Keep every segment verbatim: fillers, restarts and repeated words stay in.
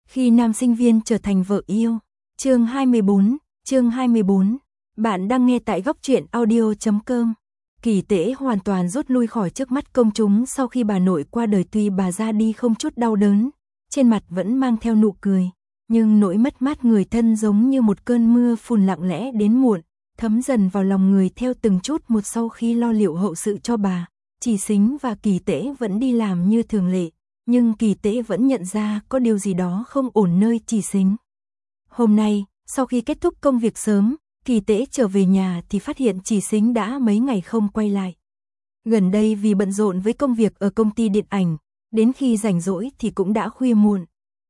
Khi nam sinh viên trở thành vợ yêu. Chương hai mươi bốn, chương hai mươi bốn. Bạn đang nghe tại góc truyện audio chấm com. Kỳ Tễ hoàn toàn rút lui khỏi trước mắt công chúng sau khi bà nội qua đời, tuy bà ra đi không chút đau đớn, trên mặt vẫn mang theo nụ cười, nhưng nỗi mất mát người thân giống như một cơn mưa phùn lặng lẽ đến muộn, thấm dần vào lòng người theo từng chút một. Sau khi lo liệu hậu sự cho bà, Chỉ Sính và Kỳ Tễ vẫn đi làm như thường lệ, nhưng Kỳ Tễ vẫn nhận ra có điều gì đó không ổn nơi Chỉ Sính. Hôm nay, sau khi kết thúc công việc sớm, Kỳ Tễ trở về nhà thì phát hiện Chỉ Sính đã mấy ngày không quay lại. Gần đây vì bận rộn với công việc ở công ty điện ảnh, đến khi rảnh rỗi thì cũng đã khuya muộn.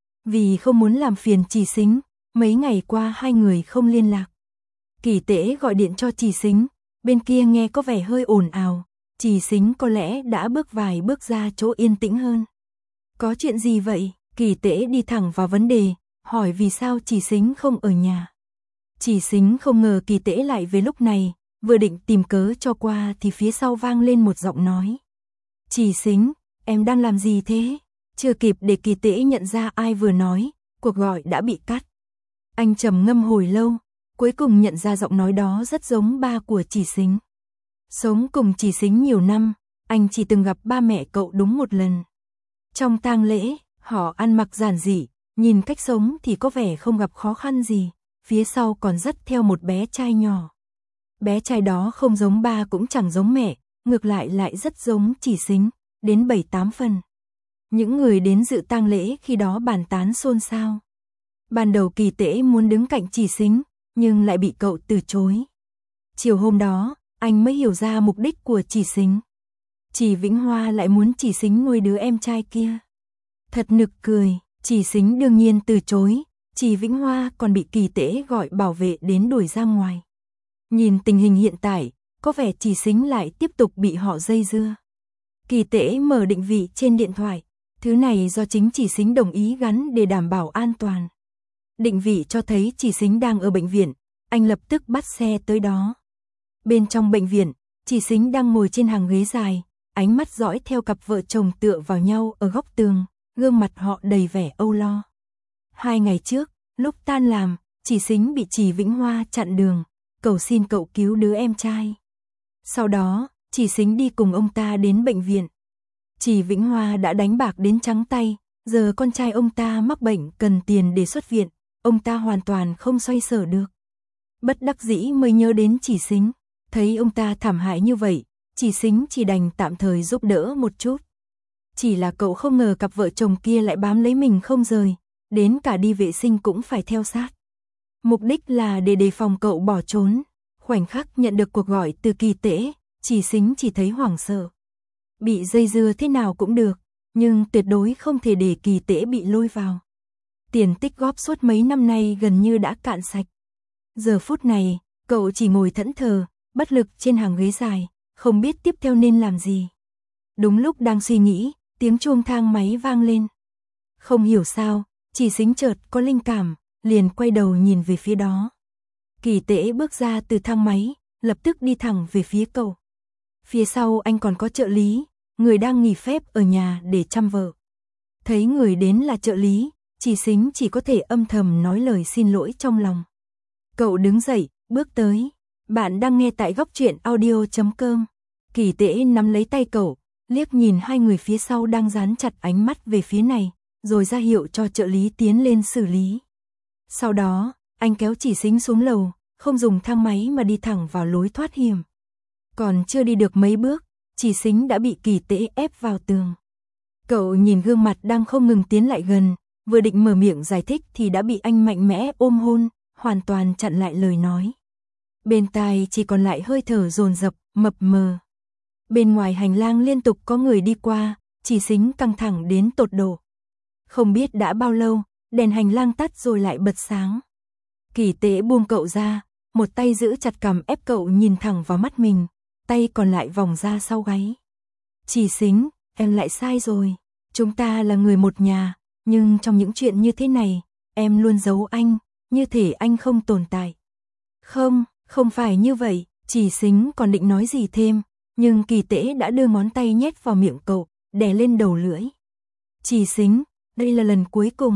Vì không muốn làm phiền Chỉ Sính, mấy ngày qua hai người không liên lạc. Kỳ Tễ gọi điện cho Chỉ Sính, bên kia nghe có vẻ hơi ồn ào, Chỉ Sính có lẽ đã bước vài bước ra chỗ yên tĩnh hơn. Có chuyện gì vậy? Kỳ Tễ đi thẳng vào vấn đề, hỏi vì sao Chỉ Sính không ở nhà. Chỉ Sính không ngờ Kỳ Tễ lại về lúc này, vừa định tìm cớ cho qua thì phía sau vang lên một giọng nói. Chỉ Sính, em đang làm gì thế? Chưa kịp để Kỳ Tễ nhận ra ai vừa nói, cuộc gọi đã bị cắt. Anh trầm ngâm hồi lâu, cuối cùng nhận ra giọng nói đó rất giống ba của Chỉ Sính. Sống cùng Chỉ Sính nhiều năm, anh chỉ từng gặp ba mẹ cậu đúng một lần. Trong tang lễ, họ ăn mặc giản dị, nhìn cách sống thì có vẻ không gặp khó khăn gì, phía sau còn dắt theo một bé trai nhỏ. Bé trai đó không giống ba cũng chẳng giống mẹ, ngược lại lại rất giống Chỉ Sính, đến bảy tám phần. Những người đến dự tang lễ khi đó bàn tán xôn xao. Ban đầu Kỳ Tễ muốn đứng cạnh Chỉ Sính, nhưng lại bị cậu từ chối. Chiều hôm đó, anh mới hiểu ra mục đích của Chỉ Sính. Chỉ Vĩnh Hoa lại muốn Chỉ Sính nuôi đứa em trai kia. Thật nực cười, Chỉ Sính đương nhiên từ chối, Chỉ Vĩnh Hoa còn bị Kỳ Tễ gọi bảo vệ đến đuổi ra ngoài. Nhìn tình hình hiện tại, có vẻ Chỉ Sính lại tiếp tục bị họ dây dưa. Kỳ Tễ mở định vị trên điện thoại, thứ này do chính Chỉ Sính đồng ý gắn để đảm bảo an toàn. Định vị cho thấy Chỉ Sính đang ở bệnh viện, anh lập tức bắt xe tới đó. Bên trong bệnh viện, Chỉ Sính đang ngồi trên hàng ghế dài, ánh mắt dõi theo cặp vợ chồng tựa vào nhau ở góc tường, gương mặt họ đầy vẻ âu lo. Hai ngày trước, lúc tan làm, Chỉ Sính bị Chỉ Vĩnh Hoa chặn đường, cầu xin cậu cứu đứa em trai. Sau đó, Chỉ Sính đi cùng ông ta đến bệnh viện. Chỉ Vĩnh Hoa đã đánh bạc đến trắng tay, giờ con trai ông ta mắc bệnh cần tiền để xuất viện, ông ta hoàn toàn không xoay sở được. Bất đắc dĩ mới nhớ đến Chỉ Sính, thấy ông ta thảm hại như vậy, Chỉ Sính chỉ đành tạm thời giúp đỡ một chút. Chỉ là cậu không ngờ cặp vợ chồng kia lại bám lấy mình không rời, đến cả đi vệ sinh cũng phải theo sát. Mục đích là để đề phòng cậu bỏ trốn. Khoảnh khắc nhận được cuộc gọi từ Kỳ Tễ, Chỉ Sính chỉ thấy hoảng sợ. Bị dây dưa thế nào cũng được, nhưng tuyệt đối không thể để Kỳ Tễ bị lôi vào. Tiền tích góp suốt mấy năm nay gần như đã cạn sạch. Giờ phút này, cậu chỉ ngồi thẫn thờ, bất lực trên hàng ghế dài, không biết tiếp theo nên làm gì. Đúng lúc đang suy nghĩ, tiếng chuông thang máy vang lên. Không hiểu sao, Chỉ Sính chợt có linh cảm, liền quay đầu nhìn về phía đó. Kỳ Tễ bước ra từ thang máy, lập tức đi thẳng về phía cậu. Phía sau anh còn có trợ lý, người đang nghỉ phép ở nhà để chăm vợ. Thấy người đến là trợ lý, Chỉ Sính chỉ có thể âm thầm nói lời xin lỗi trong lòng. Cậu đứng dậy, bước tới. Bạn đang nghe tại góc truyện audio chấm com. Kỳ Tễ nắm lấy tay cậu, liếc nhìn hai người phía sau đang dán chặt ánh mắt về phía này, rồi ra hiệu cho trợ lý tiến lên xử lý. Sau đó, anh kéo Chỉ Sính xuống lầu, không dùng thang máy mà đi thẳng vào lối thoát hiểm. Còn chưa đi được mấy bước, Chỉ Sính đã bị Kỳ Tễ ép vào tường. Cậu nhìn gương mặt đang không ngừng tiến lại gần, vừa định mở miệng giải thích thì đã bị anh mạnh mẽ ôm hôn, hoàn toàn chặn lại lời nói. Bên tai chỉ còn lại hơi thở dồn dập, mập mờ. Bên ngoài hành lang liên tục có người đi qua, Chỉ Sính căng thẳng đến tột độ. Không biết đã bao lâu, đèn hành lang tắt rồi lại bật sáng. Kỳ Tễ buông cậu ra, một tay giữ chặt cằm ép cậu nhìn thẳng vào mắt mình, tay còn lại vòng ra sau gáy. Chỉ Sính, em lại sai rồi. Chúng ta là người một nhà, nhưng trong những chuyện như thế này, em luôn giấu anh, như thể anh không tồn tại. Không, không phải như vậy. Chỉ Sính còn định nói gì thêm, nhưng Kỳ Tễ đã đưa ngón tay nhét vào miệng cậu, đè lên đầu lưỡi. Chỉ Sính, đây là lần cuối cùng,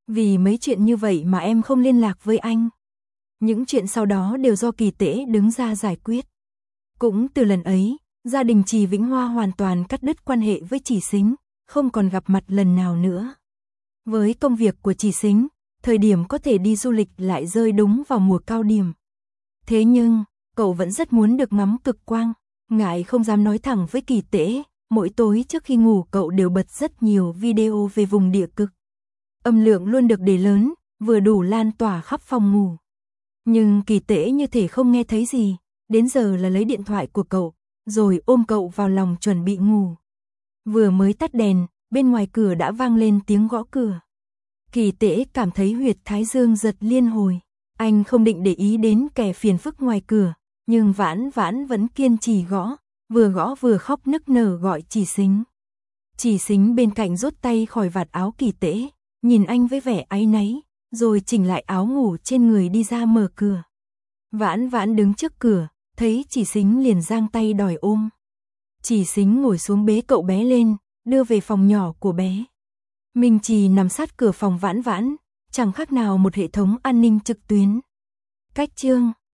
Vì mấy chuyện như vậy mà em không liên lạc với anh. Những chuyện sau đó đều do Kỳ Tễ đứng ra giải quyết. Cũng từ lần ấy, gia đình Trì Vĩnh Hoa hoàn toàn cắt đứt quan hệ với Trì Sính, không còn gặp mặt lần nào nữa. Với công việc của Trì Sính, thời điểm có thể đi du lịch lại rơi đúng vào mùa cao điểm. Thế nhưng, cậu vẫn rất muốn được ngắm cực quang, ngại không dám nói thẳng với Kỳ Tễ, mỗi tối trước khi ngủ cậu đều bật rất nhiều video về vùng địa cực. Âm lượng luôn được để lớn, vừa đủ lan tỏa khắp phòng ngủ. Nhưng Kỳ Tễ như thể không nghe thấy gì, đến giờ là lấy điện thoại của cậu, rồi ôm cậu vào lòng chuẩn bị ngủ. Vừa mới tắt đèn, bên ngoài cửa đã vang lên tiếng gõ cửa. Kỳ Tễ cảm thấy huyệt thái dương giật liên hồi. Anh không định để ý đến kẻ phiền phức ngoài cửa, nhưng Vãn Vãn vẫn kiên trì gõ, vừa gõ vừa khóc nức nở gọi Trì Sính. Trì Sính bên cạnh rút tay khỏi vạt áo Kỳ Tễ, nhìn anh với vẻ áy náy, rồi chỉnh lại áo ngủ trên người đi ra mở cửa. Vãn Vãn đứng trước cửa, thấy Trì Sính liền giang tay đòi ôm. Trì Sính ngồi xuống bế cậu bé lên, đưa về phòng nhỏ của bé. Minh Trì nằm sát cửa phòng Vãn Vãn, chẳng khác nào một hệ thống an ninh trực tuyến. Cách chương